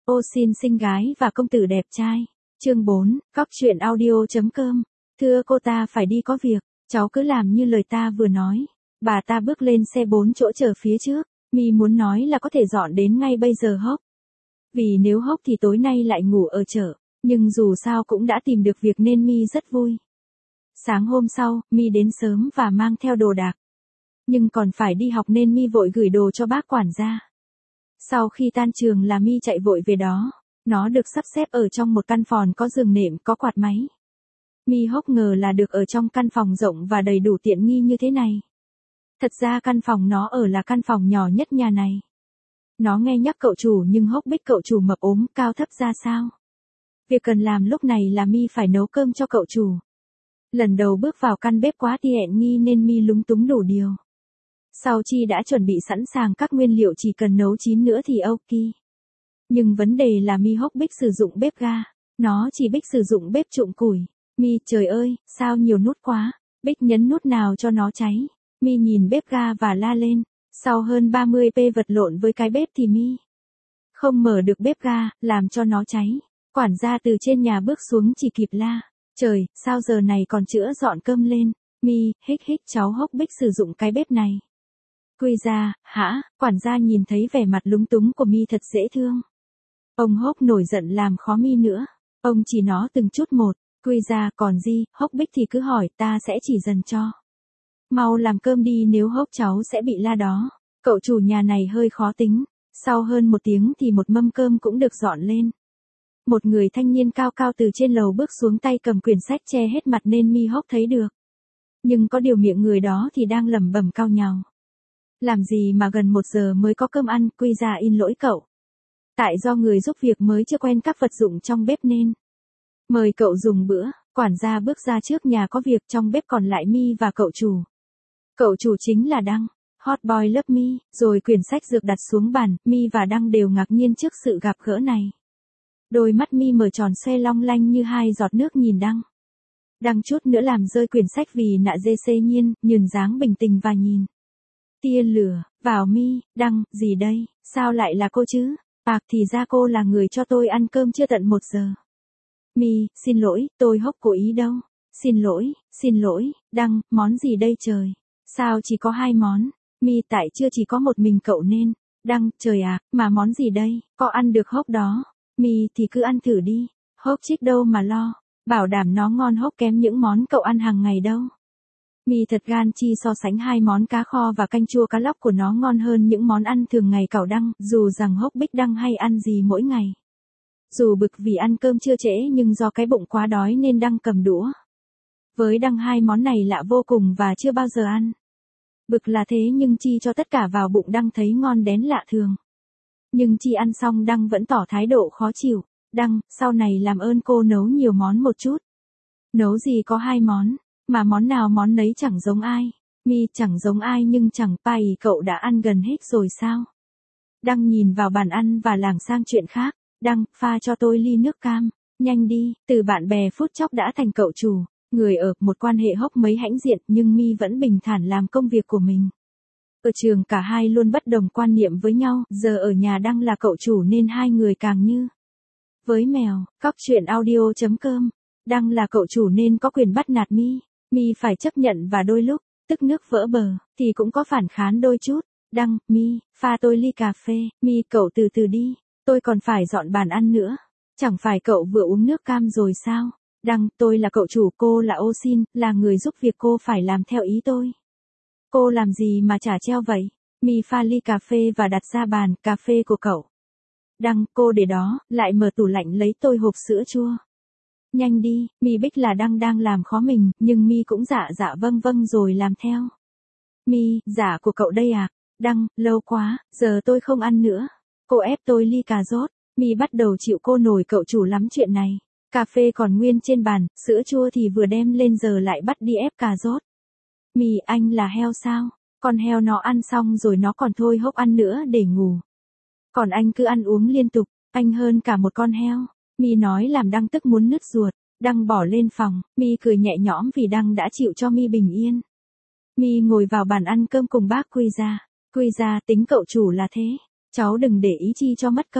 Ô xin xinh gái và công tử đẹp trai. Chương 4, Cóc truyện audio.com. Thưa cô, ta phải đi có việc, cháu cứ làm như lời ta vừa nói. Bà ta bước lên xe 4 chỗ chờ phía trước, Mi muốn nói là có thể dọn đến ngay bây giờ Hốc. Vì nếu Hốc thì tối nay lại ngủ ở chợ, nhưng dù sao cũng đã tìm được việc nên Mi rất vui. Sáng hôm sau, Mi đến sớm và mang theo đồ đạc. Nhưng còn phải đi học nên Mi vội gửi đồ cho bác quản gia. Sau khi tan trường là Mi chạy vội về đó. Nó được sắp xếp ở trong một căn phòng có giường nệm, có quạt máy. Mi Hốc ngờ là được ở trong căn phòng rộng và đầy đủ tiện nghi như thế này. Thật ra căn phòng nó ở là căn phòng nhỏ nhất nhà này. Nó nghe nhắc cậu chủ nhưng Hốc biết cậu chủ mập ốm, cao thấp ra sao. Việc cần làm lúc này là Mi phải nấu cơm cho cậu chủ. Lần đầu bước vào căn bếp quá tiện nghi nên Mi lúng túng đủ điều. Sau Chi đã chuẩn bị sẵn sàng các nguyên liệu, chỉ cần nấu chín nữa thì ok. Nhưng vấn đề là Mi Hốc biết sử dụng bếp ga. Nó chỉ biết sử dụng bếp trụng củi. Mi, trời ơi, sao nhiều nút quá. Bích nhấn nút nào cho nó cháy. Mi nhìn bếp ga và la lên. Sau hơn 30p vật lộn với cái bếp thì Mi không mở được bếp ga, làm cho nó cháy. Quản gia từ trên nhà bước xuống chỉ kịp la. Trời, sao giờ này còn chữa dọn cơm lên. Mi, hích cháu Hốc biết sử dụng cái bếp này. Quy ra, hả? Quản gia nhìn thấy vẻ mặt lúng túng của Mi thật dễ thương. Ông Hốc nổi giận làm khó Mi nữa. Ông chỉ nó từng chút một. Quy ra, còn gì, Hốc biết thì cứ hỏi, ta sẽ chỉ dần cho. Mau làm cơm đi, nếu Hốc cháu sẽ bị la đó. Cậu chủ nhà này hơi khó tính. Sau hơn 1 tiếng thì một mâm cơm cũng được dọn lên. Một người thanh niên cao cao từ trên lầu bước xuống, tay cầm quyển sách che hết mặt nên Mi Hốc thấy được. Nhưng có điều miệng người đó thì đang lẩm bẩm cau nhàu. Làm gì mà gần 1 giờ mới có cơm ăn, Quy ra in lỗi cậu. Tại do người giúp việc mới chưa quen các vật dụng trong bếp nên mời cậu dùng bữa. Quản gia bước ra trước nhà có việc, trong bếp còn lại Mi và cậu chủ. Cậu chủ chính là Đăng, hot boy lớp Mi. Rồi quyển sách dược đặt xuống bàn, Mi và Đăng đều ngạc nhiên trước sự gặp gỡ này. Đôi mắt Mi mở tròn xoe long lanh như 2 giọt nước nhìn Đăng. Đăng chút nữa làm rơi quyển sách vì nạ dê xê nhiên, nhường dáng bình tĩnh và nhìn tia lửa vào Mi. Đăng, gì đây, sao lại là cô chứ? Thì ra cô là người cho tôi ăn cơm chưa tận 1 giờ. Mi, xin lỗi, tôi Hốc cố ý đâu. Xin lỗi, Đăng, món gì đây trời? Sao chỉ có 2 món? Mi, tại chưa chỉ có một mình cậu nên. Đăng, trời ạ, mà món gì đây? Có ăn được Hốc đó. Mi, thì cứ ăn thử đi. Hốc chích đâu mà lo. Bảo đảm nó ngon, Hốc kém những món cậu ăn hàng ngày đâu. Mi thật gan chi so sánh 2 món cá kho và canh chua cá lóc của nó ngon hơn những món ăn thường ngày cậu Đăng, dù rằng Hốc biết Đăng hay ăn gì mỗi ngày. Dù bực vì ăn cơm chưa trễ nhưng do cái bụng quá đói nên Đăng cầm đũa. Với Đăng 2 món này lạ vô cùng và chưa bao giờ ăn. Bực là thế nhưng Chi cho tất cả vào bụng, Đăng thấy ngon đến lạ thường. Nhưng Chi ăn xong Đăng vẫn tỏ thái độ khó chịu. Đăng, sau này làm ơn cô nấu nhiều món một chút. Nấu gì có 2 món. Mà món nào món nấy chẳng giống ai. Mi, chẳng giống ai nhưng chẳng phải cậu đã ăn gần hết rồi sao? Đăng nhìn vào bàn ăn và lảng sang chuyện khác. Đăng, pha cho tôi ly nước cam. Nhanh đi, từ bạn bè phút chốc đã thành cậu chủ. Người ở một quan hệ Hốc mấy hãnh diện nhưng Mi vẫn bình thản làm công việc của mình. Ở trường cả hai luôn bất đồng quan niệm với nhau. Giờ ở nhà Đăng là cậu chủ nên hai người càng như với mèo. Cóc truyện audio.com. Đăng là cậu chủ nên có quyền bắt nạt Mi. Mi phải chấp nhận và đôi lúc, tức nước vỡ bờ, thì cũng có phản kháng đôi chút. Đăng, Mi, pha tôi ly cà phê. Mi, cậu từ từ đi, tôi còn phải dọn bàn ăn nữa. Chẳng phải cậu vừa uống nước cam rồi sao? Đăng, tôi là cậu chủ, cô là Ô xin, là người giúp việc, cô phải làm theo ý tôi. Cô làm gì mà chả treo vậy? Mi pha ly cà phê và đặt ra bàn cà phê của cậu. Đăng, cô để đó, lại mở tủ lạnh lấy tôi hộp sữa chua. Nhanh đi, Mi biết là Đăng đang làm khó mình, nhưng Mi cũng dạ vâng rồi làm theo. Mi, dạ của cậu đây à? Đăng, lâu quá, giờ tôi không ăn nữa. Cô ép tôi ly cà rốt. Mi bắt đầu chịu cô nổi cậu chủ lắm chuyện này. Cà phê còn nguyên trên bàn, sữa chua thì vừa đem lên giờ lại bắt đi ép cà rốt. Mi, anh là heo sao? Con heo nó ăn xong rồi nó còn thôi Hốc ăn nữa để ngủ. Còn anh cứ ăn uống liên tục, anh hơn cả một con heo. Mi nói làm Đăng tức muốn nứt ruột. Đăng bỏ lên phòng, Mi cười nhẹ nhõm vì Đăng đã chịu cho Mi bình yên. Mi ngồi vào bàn ăn cơm cùng bác Quy ra. Quy ra, tính cậu chủ là thế. Cháu đừng để ý Chi cho mất công.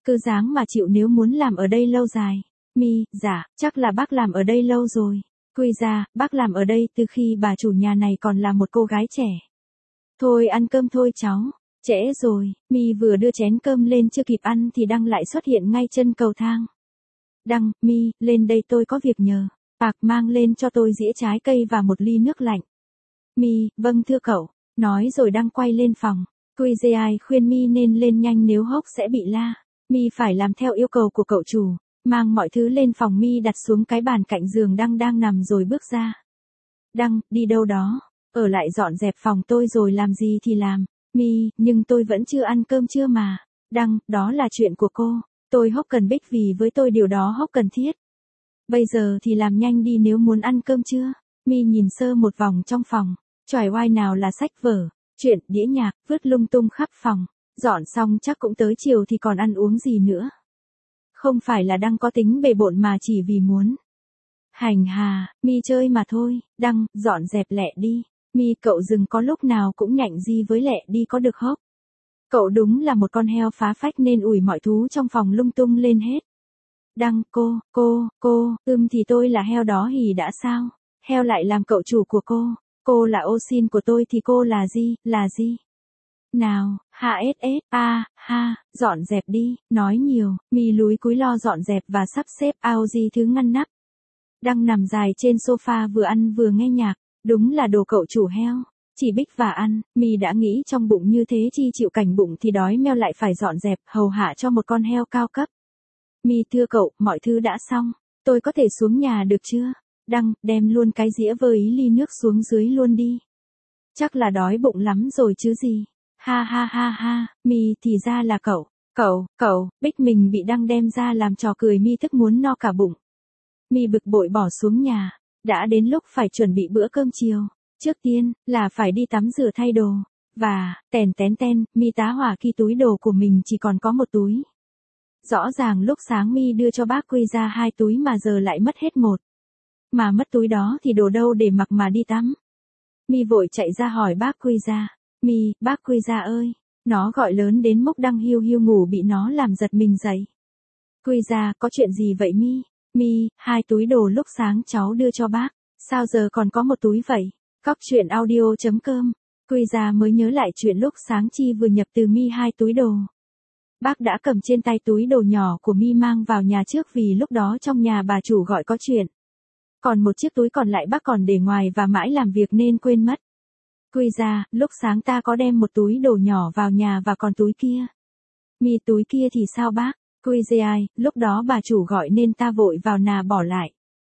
Cứ dáng mà chịu nếu muốn làm ở đây lâu dài. Mi, dạ, chắc là bác làm ở đây lâu rồi. Quy ra, bác làm ở đây từ khi bà chủ nhà này còn là một cô gái trẻ. Thôi ăn cơm thôi cháu. Trễ rồi, Mi vừa đưa chén cơm lên chưa kịp ăn thì Đăng lại xuất hiện ngay chân cầu thang. Đăng, Mi, lên đây tôi có việc nhờ. Bạc mang lên cho tôi dĩa trái cây và một ly nước lạnh. Mi, vâng thưa cậu. Nói rồi Đăng quay lên phòng. Quy ai khuyên Mi nên lên nhanh nếu hốc sẽ bị la. Mi phải làm theo yêu cầu của cậu chủ. Mang mọi thứ lên phòng. Mi đặt xuống cái bàn cạnh giường Đăng đang nằm rồi bước ra. Đăng, đi đâu đó? Ở lại dọn dẹp phòng tôi rồi làm gì thì làm. Mi, nhưng tôi vẫn chưa ăn cơm trưa mà. Đăng, đó là chuyện của cô. Tôi hốc cần biết vì với tôi điều đó hốc cần thiết. Bây giờ thì làm nhanh đi nếu muốn ăn cơm trưa. Mi nhìn sơ một vòng trong phòng. Chòi oai nào là sách vở, chuyện, đĩa nhạc, vứt lung tung khắp phòng. Dọn xong chắc cũng tới chiều thì còn ăn uống gì nữa. Không phải là Đăng có tính bề bộn mà chỉ vì muốn hành hà, Mi chơi mà thôi. Đăng, dọn dẹp lẹ đi. Mi, cậu dừng có lúc nào cũng nhạnh gì với lẹ đi có được hốc. Cậu đúng là một con heo phá phách nên ủi mọi thú trong phòng lung tung lên hết. Đăng, thì tôi là heo đó hỉ đã sao? Heo lại làm cậu chủ của cô. Cô là ô xin của tôi thì cô là gì? Nào, dọn dẹp đi, nói nhiều. Mi lúi cúi lo dọn dẹp và sắp xếp ao gì thứ ngăn nắp. Đăng nằm dài trên sofa vừa ăn vừa nghe nhạc. Đúng là đồ cậu chủ heo. Chỉ bích và ăn, Mi đã nghĩ trong bụng như thế chi chịu cảnh bụng thì đói meo lại phải dọn dẹp, hầu hạ cho một con heo cao cấp. Mi thưa cậu, mọi thứ đã xong. Tôi có thể xuống nhà được chưa? Đăng, đem luôn cái dĩa với ly nước xuống dưới luôn đi. Chắc là đói bụng lắm rồi chứ gì. Ha, Mi thì ra là cậu, bích mình bị Đăng đem ra làm trò cười. Mi tức muốn no cả bụng. Mi bực bội bỏ xuống nhà. Đã đến lúc phải chuẩn bị bữa cơm chiều. Trước tiên, là phải đi tắm rửa thay đồ. Và, Mi tá hỏa khi túi đồ của mình chỉ còn có một túi. Rõ ràng lúc sáng Mi đưa cho bác Quy ra 2 túi mà giờ lại mất hết một. Mà mất túi đó thì đồ đâu để mặc mà đi tắm. Mi vội chạy ra hỏi bác Quy ra. Mi, bác Quy ra ơi. Nó gọi lớn đến mức Đăng hiu hiu ngủ bị nó làm giật mình dậy. Quy ra, có chuyện gì vậy Mi? Mi, 2 túi đồ lúc sáng cháu đưa cho bác. Sao giờ còn có một túi vậy? Cóc truyện audio.com. Quy ra mới nhớ lại chuyện lúc sáng Chi vừa nhập từ Mi 2 túi đồ. Bác đã cầm trên tay túi đồ nhỏ của Mi mang vào nhà trước vì lúc đó trong nhà bà chủ gọi có chuyện. Còn một chiếc túi còn lại bác còn để ngoài và mãi làm việc nên quên mất. Quy ra, lúc sáng ta có đem một túi đồ nhỏ vào nhà và còn túi kia. Mi, túi kia thì sao bác? Quy ai, lúc đó bà chủ gọi nên ta vội vào nà bỏ lại.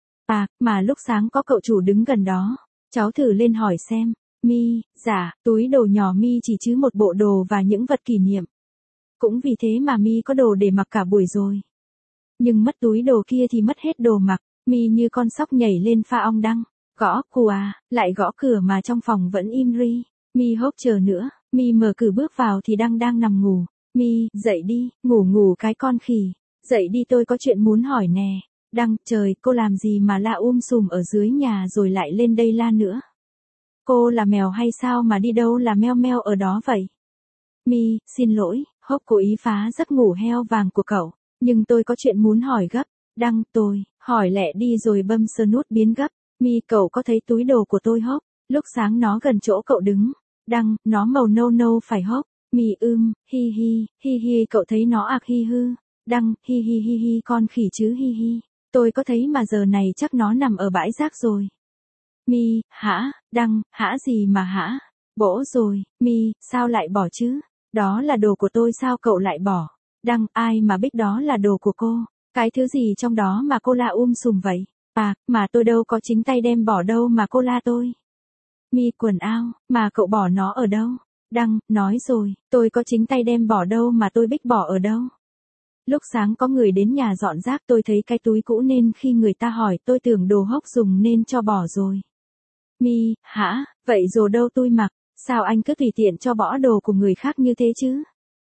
Mà lúc sáng có cậu chủ đứng gần đó. Cháu thử lên hỏi xem. Mi, dạ, túi đồ nhỏ Mi chỉ chứ một bộ đồ và những vật kỷ niệm. Cũng vì thế mà Mi có đồ để mặc cả buổi rồi. Nhưng mất túi đồ kia thì mất hết đồ mặc. Mi như con sóc nhảy lên pha ong Đăng. Gõ, lại gõ cửa mà trong phòng vẫn im ri. Mi hốt chờ nữa. Mi mở cửa bước vào thì Đăng đang nằm ngủ. Mi, dậy đi, ngủ cái con khỉ. Dậy đi tôi có chuyện muốn hỏi nè. Đăng, trời, cô làm gì mà la sùm ở dưới nhà rồi lại lên đây la nữa? Cô là mèo hay sao mà đi đâu là meo meo ở đó vậy? Mi, xin lỗi, hốc cố ý phá giấc ngủ heo vàng của cậu. Nhưng tôi có chuyện muốn hỏi gấp. Đăng, tôi, hỏi lẹ đi rồi bâm sờ nút biến gấp. Mi, cậu có thấy túi đồ của tôi hốc? Lúc sáng nó gần chỗ cậu đứng. Đăng, nó màu nâu phải hốc? Mi, hi, cậu thấy nó hi hư. Đăng, hi, con khỉ chứ hi. Tôi có thấy mà giờ này chắc nó nằm ở bãi rác rồi. Mi, hả? Đăng, hả gì mà hả? Bỗ rồi. Mi, sao lại bỏ chứ? Đó là đồ của tôi sao cậu lại bỏ? Đăng, ai mà biết đó là đồ của cô? Cái thứ gì trong đó mà cô la sùm vậy? Mà tôi đâu có chính tay đem bỏ đâu mà cô la tôi. Mi, quần áo, mà cậu bỏ nó ở đâu? Đăng, nói rồi, tôi có chính tay đem bỏ đâu mà tôi biết bỏ ở đâu. Lúc sáng có người đến nhà dọn rác tôi thấy cái túi cũ nên khi người ta hỏi tôi tưởng đồ hốc dùng nên cho bỏ rồi. Mi, hả, vậy rồi đâu tôi mặc, sao anh cứ tùy tiện cho bỏ đồ của người khác như thế chứ?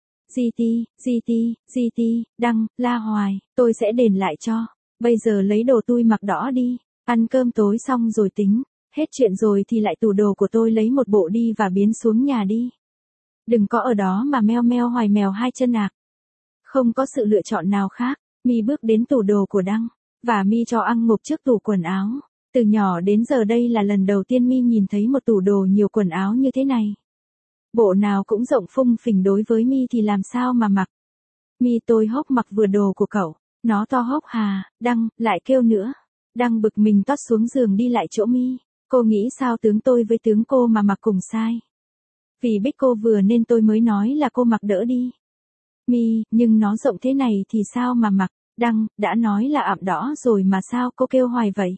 GT, Đăng, la hoài, tôi sẽ đền lại cho. Bây giờ lấy đồ tôi mặc đỏ đi, ăn cơm tối xong rồi tính. Hết chuyện rồi thì lại tủ đồ của tôi lấy một bộ đi và biến xuống nhà đi. Đừng có ở đó mà meo meo hoài mèo hai chân ạc. Không có sự lựa chọn nào khác, Mi bước đến tủ đồ của Đăng, và Mi cho ăn ngộp trước tủ quần áo. Từ nhỏ đến giờ đây là lần đầu tiên Mi nhìn thấy một tủ đồ nhiều quần áo như thế này. Bộ nào cũng rộng phung phình, đối với Mi thì làm sao mà mặc. Mi, tôi hốc mặc vừa đồ của cậu. Nó to hốc hà. Đăng lại kêu nữa. Đăng bực mình tót xuống giường đi lại chỗ Mi. Cô nghĩ sao tướng tôi với tướng cô mà mặc cùng sai. Vì biết cô vừa nên tôi mới nói là cô mặc đỡ đi. Mi, nhưng nó rộng thế này thì sao mà mặc. Đăng, đã nói là ảm đỏ rồi mà sao cô kêu hoài vậy.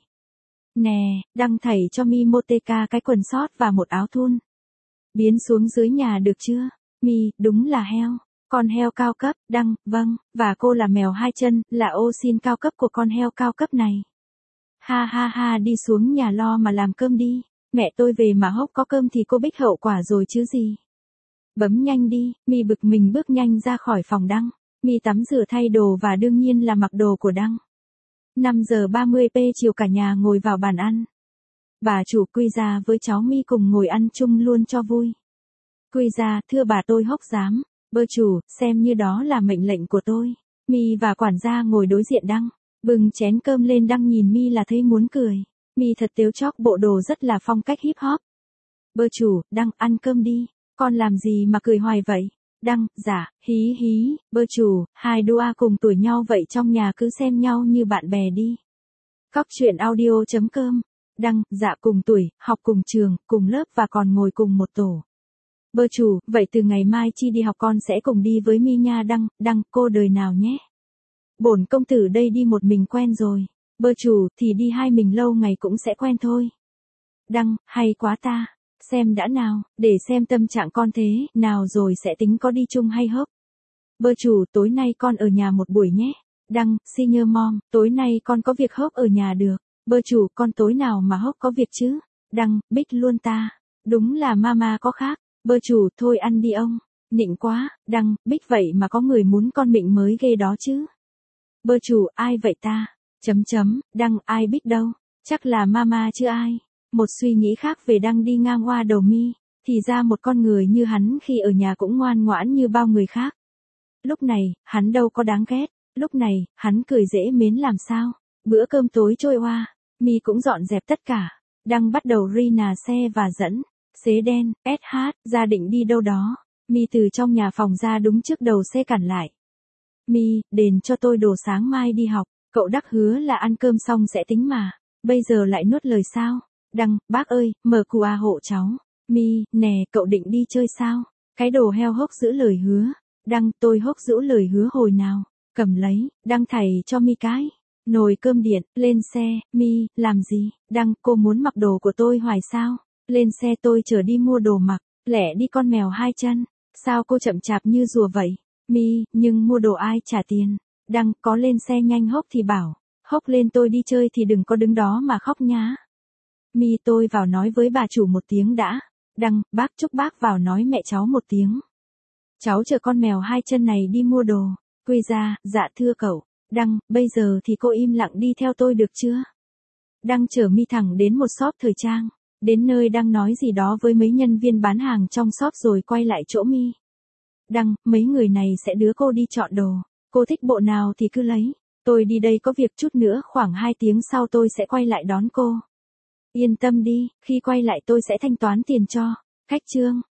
Nè, Đăng thảy cho Mi Moteka cái quần sót và một áo thun. Biến xuống dưới nhà được chưa? Mi, đúng là heo. Con heo cao cấp. Đăng, vâng, và cô là mèo hai chân, là ô xin cao cấp của con heo cao cấp này. Ha ha ha, đi xuống nhà lo mà làm cơm đi. Mẹ tôi về mà hốc có cơm thì cô biết hậu quả rồi chứ gì. Bấm nhanh đi. Mi bực mình bước nhanh ra khỏi phòng Đăng. Mi tắm rửa thay đồ và đương nhiên là mặc đồ của Đăng. 5 giờ 30 chiều cả nhà ngồi vào bàn ăn. Bà chủ Quy Gia với cháu Mi cùng ngồi ăn chung luôn cho vui. Quy Gia, thưa bà, tôi hốc dám. Bơ chủ, xem như đó là mệnh lệnh của tôi. Mi và quản gia ngồi đối diện Đăng. Bưng chén cơm lên. Đăng nhìn Mi là thấy muốn cười. Mi thật tếu chóc, bộ đồ rất là phong cách hip hop. Bơ chủ, Đăng, ăn cơm đi. Con làm gì mà cười hoài vậy? Đăng, dạ, hí hí. Bơ chủ, hai đua cùng tuổi nhau vậy trong nhà cứ xem nhau như bạn bè đi. Cóc truyện audio.com. Đăng, dạ, cùng tuổi, học cùng trường, cùng lớp và còn ngồi cùng một tổ. Bơ chủ, vậy từ ngày mai Chi đi học con sẽ cùng đi với Mi nha. Đăng, Đăng, cô đời nào nhé. Bổn công tử đây đi một mình quen rồi. Bơ chủ, thì đi hai mình lâu ngày cũng sẽ quen thôi. Đăng, hay quá ta. Xem đã nào, để xem tâm trạng con thế nào rồi sẽ tính có đi chung hay hốc. Bơ chủ, tối nay con ở nhà một buổi nhé. Đăng, senior mom, tối nay con có việc hốc ở nhà được. Bơ chủ, con tối nào mà hốc có việc chứ? Đăng, bích luôn ta. Đúng là mama có khác. Bơ chủ, thôi ăn đi ông. Nịnh quá. Đăng, bích vậy mà có người muốn con mịnh mới ghê đó chứ. Bơ chủ, ai vậy ta? Đăng, ai biết đâu. Chắc là mama chứ ai. Một suy nghĩ khác về Đăng đi ngang qua đầu Mi. Thì ra một con người như hắn khi ở nhà cũng ngoan ngoãn như bao người khác. Lúc này, hắn đâu có đáng ghét. Lúc này, hắn cười dễ mến làm sao. Bữa cơm tối trôi qua. Mi cũng dọn dẹp tất cả. Đăng bắt đầu Rina xe và dẫn. Xế đen, SH, ra định đi đâu đó. Mi từ trong nhà phòng ra đúng trước đầu xe cản lại. Mi, đền cho tôi đồ sáng mai đi học. Cậu Đắc hứa là ăn cơm xong sẽ tính mà. Bây giờ lại nuốt lời sao? Đăng, bác ơi, mở QR hộ cháu. Mi, nè, cậu định đi chơi sao? Cái đồ heo hốc giữ lời hứa. Đăng, tôi hốc giữ lời hứa hồi nào? Cầm lấy. Đăng, thầy cho Mi cái nồi cơm điện. Lên xe. Mi, làm gì? Đăng, cô muốn mặc đồ của tôi hoài sao? Lên xe, tôi chở đi mua đồ mặc. Lẹ đi con mèo hai chân. Sao cô chậm chạp như rùa vậy? Mi, nhưng mua đồ ai trả tiền? Đăng, có lên xe nhanh hốc thì bảo. Hốc lên tôi đi chơi thì đừng có đứng đó mà khóc nhá. Mi, tôi vào nói với bà chủ một tiếng đã. Đăng, bác chúc bác vào nói mẹ cháu một tiếng. Cháu chở con mèo hai chân này đi mua đồ. Quy Ra, dạ thưa cậu. Đăng, bây giờ thì cô im lặng đi theo tôi được chưa? Đăng chở Mi thẳng đến một shop thời trang. Đến nơi Đăng nói gì đó với mấy nhân viên bán hàng trong shop rồi quay lại chỗ Mi. Đăng, mấy người này sẽ đưa cô đi chọn đồ. Cô thích bộ nào thì cứ lấy. Tôi đi đây có việc chút nữa, khoảng 2 tiếng sau tôi sẽ quay lại đón cô. Yên tâm đi, khi quay lại tôi sẽ thanh toán tiền cho. Khách trương.